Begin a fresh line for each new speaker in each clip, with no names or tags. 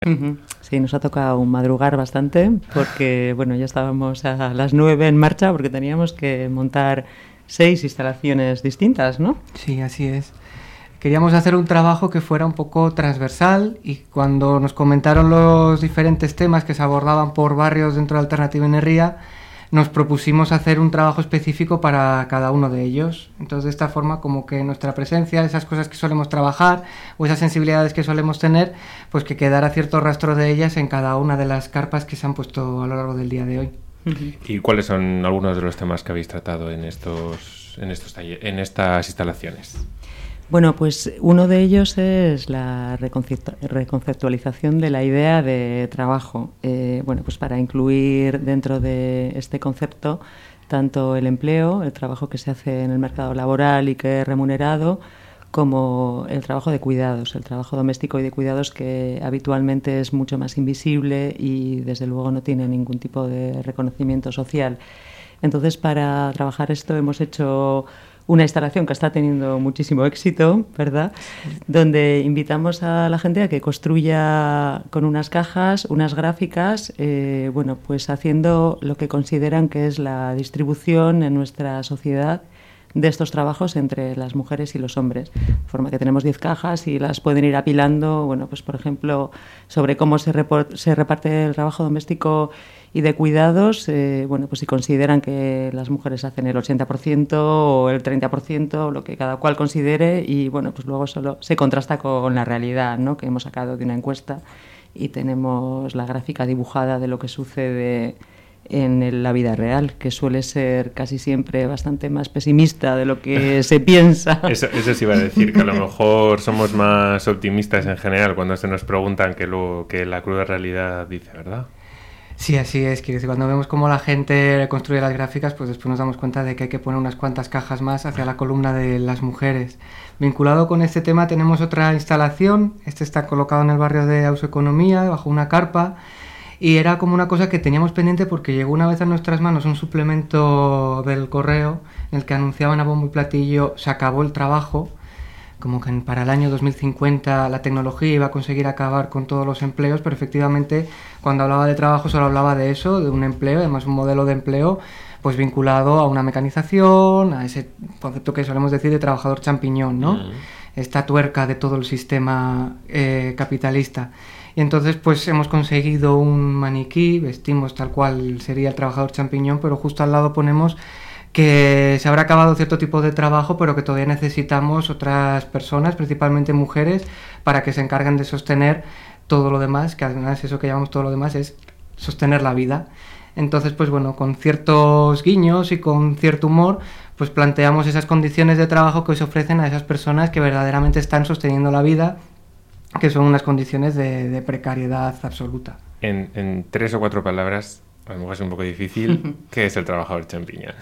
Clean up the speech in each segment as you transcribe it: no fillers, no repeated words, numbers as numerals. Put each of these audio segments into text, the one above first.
Ujú. Sí, nos ha tocado madrugar bastante porque, bueno, ya estábamos a las 9 en marcha porque teníamos que montar 6 instalaciones distintas, ¿no?
Sí, así es. Queríamos hacer un trabajo que fuera un poco transversal y cuando nos comentaron los diferentes temas que se abordaban por barrios dentro de Alternativa Energía, nos propusimos hacer un trabajo específico para cada uno de ellos. Entonces, de esta forma, como que nuestra presencia, esas cosas que solemos trabajar o esas sensibilidades que solemos tener, pues que quedara cierto rastro de ellas en cada una de las carpas que se han puesto a lo largo del día de hoy.
¿Y cuáles son algunos de los temas que habéis tratado en estas instalaciones?
Bueno, pues uno de ellos es la reconceptualización de la idea de trabajo. Bueno, pues para incluir dentro de este concepto tanto el empleo, el trabajo que se hace en el mercado laboral y que es remunerado, como el trabajo de cuidados, el trabajo doméstico y de cuidados que habitualmente es mucho más invisible y desde luego no tiene ningún tipo de reconocimiento social. Entonces, para trabajar esto hemos hecho una instalación que está teniendo muchísimo éxito, ¿verdad? Donde invitamos a la gente a que construya con unas cajas, unas gráficas, bueno, pues haciendo lo que consideran que es la distribución en nuestra sociedad de estos trabajos entre las mujeres y los hombres. De forma que tenemos 10 cajas y las pueden ir apilando, bueno, pues por ejemplo, sobre cómo se reparte el trabajo doméstico y de cuidados, bueno, pues si consideran que las mujeres hacen el 80% o el 30%, lo que cada cual considere, y bueno, pues luego solo se contrasta con la realidad, ¿no?, que hemos sacado de una encuesta y tenemos la gráfica dibujada de lo que sucede en la vida real, que suele ser casi siempre bastante más pesimista de lo que se piensa.
Eso sí iba a decir, que a lo mejor somos más optimistas en general cuando se nos preguntan que la cruda realidad dice, ¿verdad?
Sí, así es, que cuando vemos cómo la gente construye las gráficas, pues después nos damos cuenta de que hay que poner unas cuantas cajas más hacia la columna de las mujeres. Vinculado con este tema tenemos otra instalación, este está colocado en el barrio de Ausoeconomía, bajo una carpa, y era como una cosa que teníamos pendiente porque llegó una vez a nuestras manos un suplemento del correo en el que anunciaban a bombo y platillo se acabó el trabajo, como que para el año 2050 la tecnología iba a conseguir acabar con todos los empleos, pero efectivamente cuando hablaba de trabajo solo hablaba de eso, de un empleo, además un modelo de empleo pues vinculado a una mecanización, a ese concepto que solemos decir de trabajador champiñón, ¿no? Esta tuerca de todo el sistema capitalista. Y entonces pues hemos conseguido un maniquí, vestimos tal cual sería el trabajador champiñón, pero justo al lado ponemos que se habrá acabado cierto tipo de trabajo, pero que todavía necesitamos otras personas, principalmente mujeres, para que se encarguen de sostener todo lo demás, que además eso que llamamos todo lo demás es sostener la vida. Entonces, pues bueno, con ciertos guiños y con cierto humor, pues planteamos esas condiciones de trabajo que se ofrecen a esas personas que verdaderamente están sosteniendo la vida, que son unas condiciones de precariedad absoluta.
En 3 o 4 palabras, a lo mejor es un poco difícil, ¿qué es el trabajador champiñón?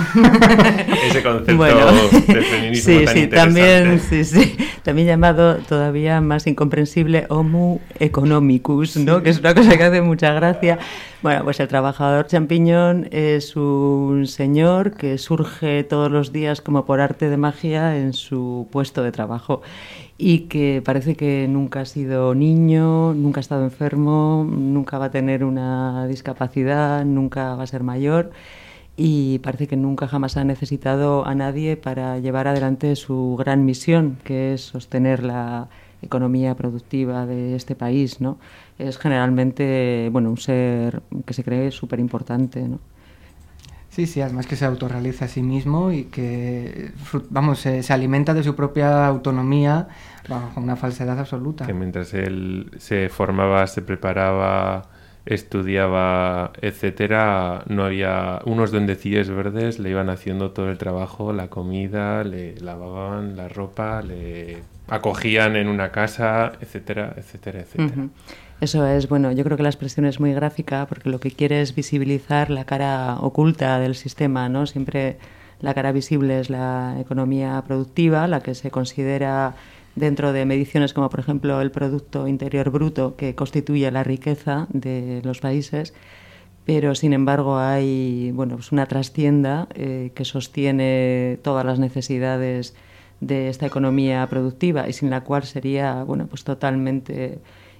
Ese concepto
bueno,
del feminismo tan interesante.
También llamado todavía más incomprensible Homo economicus, ¿no? Que es una cosa que hace mucha gracia. Bueno, pues el trabajador champiñón es un señor que surge todos los días como por arte de magia en su puesto de trabajo y que parece que nunca ha sido niño, nunca ha estado enfermo, nunca va a tener una discapacidad, nunca va a ser mayor y parece que nunca jamás ha necesitado a nadie para llevar adelante su gran misión, que es sostener la economía productiva de este país, ¿no? Es generalmente, bueno, un ser que se cree súper importante, ¿no?
Sí, además que se autorrealiza a sí mismo y que, vamos, se alimenta de su propia autonomía bajo una falsedad absoluta.
Que mientras él se formaba, se preparaba, estudiaba, etcétera, no había unos duendecillos verdes, le iban haciendo todo el trabajo, la comida, le lavaban la ropa, le acogían en una casa, etcétera, etcétera, etcétera.
Uh-huh. Eso es, bueno, yo creo que la expresión es muy gráfica porque lo que quiere es visibilizar la cara oculta del sistema, ¿no? Siempre la cara visible es la economía productiva, la que se considera dentro de mediciones como, por ejemplo, el Producto Interior Bruto, que constituye la riqueza de los países, pero, sin embargo, hay, bueno, pues una trastienda que sostiene todas las necesidades de esta economía productiva y sin la cual sería, bueno, pues totalmente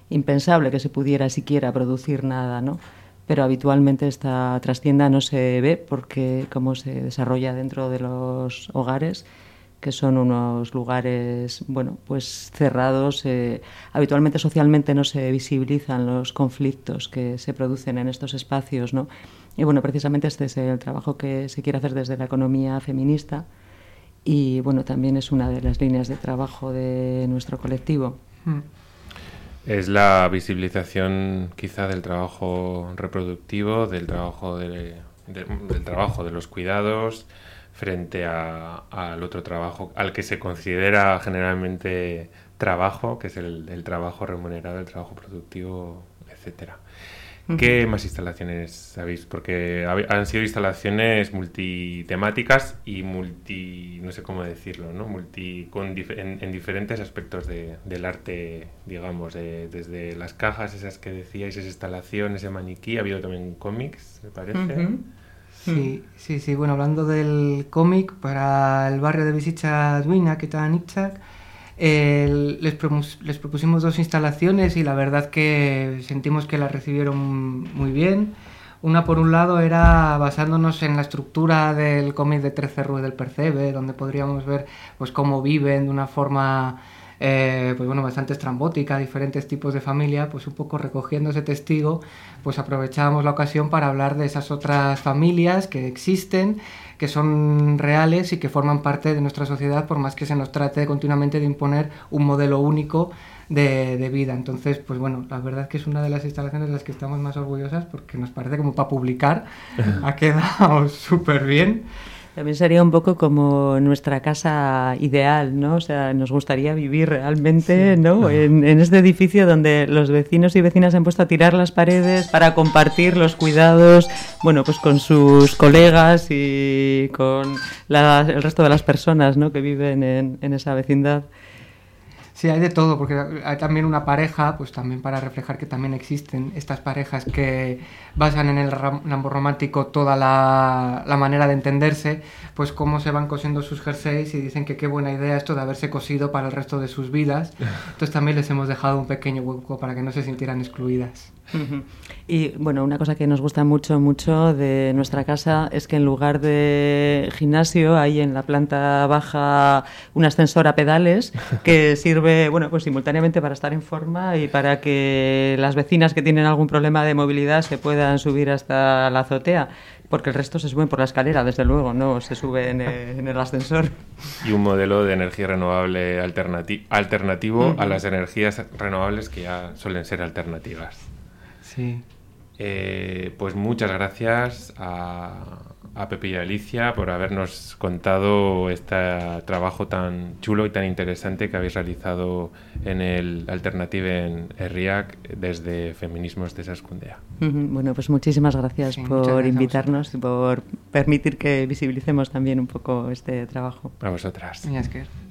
impensable que se pudiera siquiera producir nada, ¿no? Pero habitualmente esta trastienda no se ve porque como se desarrolla dentro de los hogares, que son unos lugares, bueno, pues cerrados, habitualmente socialmente no se visibilizan los conflictos que se producen en estos espacios, ¿no? Y bueno, precisamente este es el trabajo que se quiere hacer desde la economía feminista y bueno, también es una de las líneas de trabajo de nuestro colectivo.
Es la visibilización quizá del trabajo reproductivo, del trabajo del trabajo de los cuidados frente al otro trabajo al que se considera generalmente trabajo, que es el trabajo remunerado, el trabajo productivo, etcétera. ¿Qué más instalaciones sabéis? Porque han sido instalaciones multitemáticas y no sé cómo decirlo, ¿no? En diferentes aspectos del arte, digamos, desde las cajas esas que decíais, esa instalación, ese maniquí, ha habido también cómics, me parece.
Sí. Bueno, hablando del cómic, para el barrio de Bizitza Duina, que está en Itzak, les propusimos 2 instalaciones y la verdad que sentimos que las recibieron muy bien. Una, por un lado, era basándonos en la estructura del cómic de 13 Rue del Percebe, donde podríamos ver pues cómo viven de una forma pues bueno, bastante estrambótica, diferentes tipos de familia, pues un poco recogiendo ese testigo, pues aprovechábamos la ocasión para hablar de esas otras familias que existen, que son reales y que forman parte de nuestra sociedad, por más que se nos trate continuamente de imponer un modelo único de vida. Entonces, pues bueno, la verdad es que es una de las instalaciones de las que estamos más orgullosas porque nos parece como para publicar, ha quedado súper bien.
También sería un poco como nuestra casa ideal, ¿no? O sea, nos gustaría vivir realmente, ¿no? En este edificio donde los vecinos y vecinas se han puesto a tirar las paredes para compartir los cuidados, bueno, pues con sus colegas y con el resto de las personas, ¿no? Que viven en esa vecindad.
Sí, hay de todo, porque hay también una pareja, pues también para reflejar que también existen estas parejas que basan en el amor romántico toda la manera de entenderse, pues cómo se van cosiendo sus jerseys y dicen que qué buena idea esto de haberse cosido para el resto de sus vidas. Entonces también les hemos dejado un pequeño hueco para que no se sintieran excluidas.
Y bueno, una cosa que nos gusta mucho de nuestra casa es que en lugar de gimnasio hay en la planta baja un ascensor a pedales que sirve, bueno, pues simultáneamente para estar en forma y para que las vecinas que tienen algún problema de movilidad se puedan subir hasta la azotea, porque el resto se suben por la escalera, desde luego, no se sube en el ascensor.
Y un modelo de energía renovable alternativo a las energías renovables que ya suelen ser alternativas.
Sí.
Pues muchas gracias a Pepe y a Alicia por habernos contado este trabajo tan chulo y tan interesante que habéis realizado en el Alternative en Herriak desde Feminismos de Saskundea.
Bueno, pues muchísimas gracias por invitarnos y por permitir que visibilicemos también un poco este trabajo.
A vosotras.
Mila esker.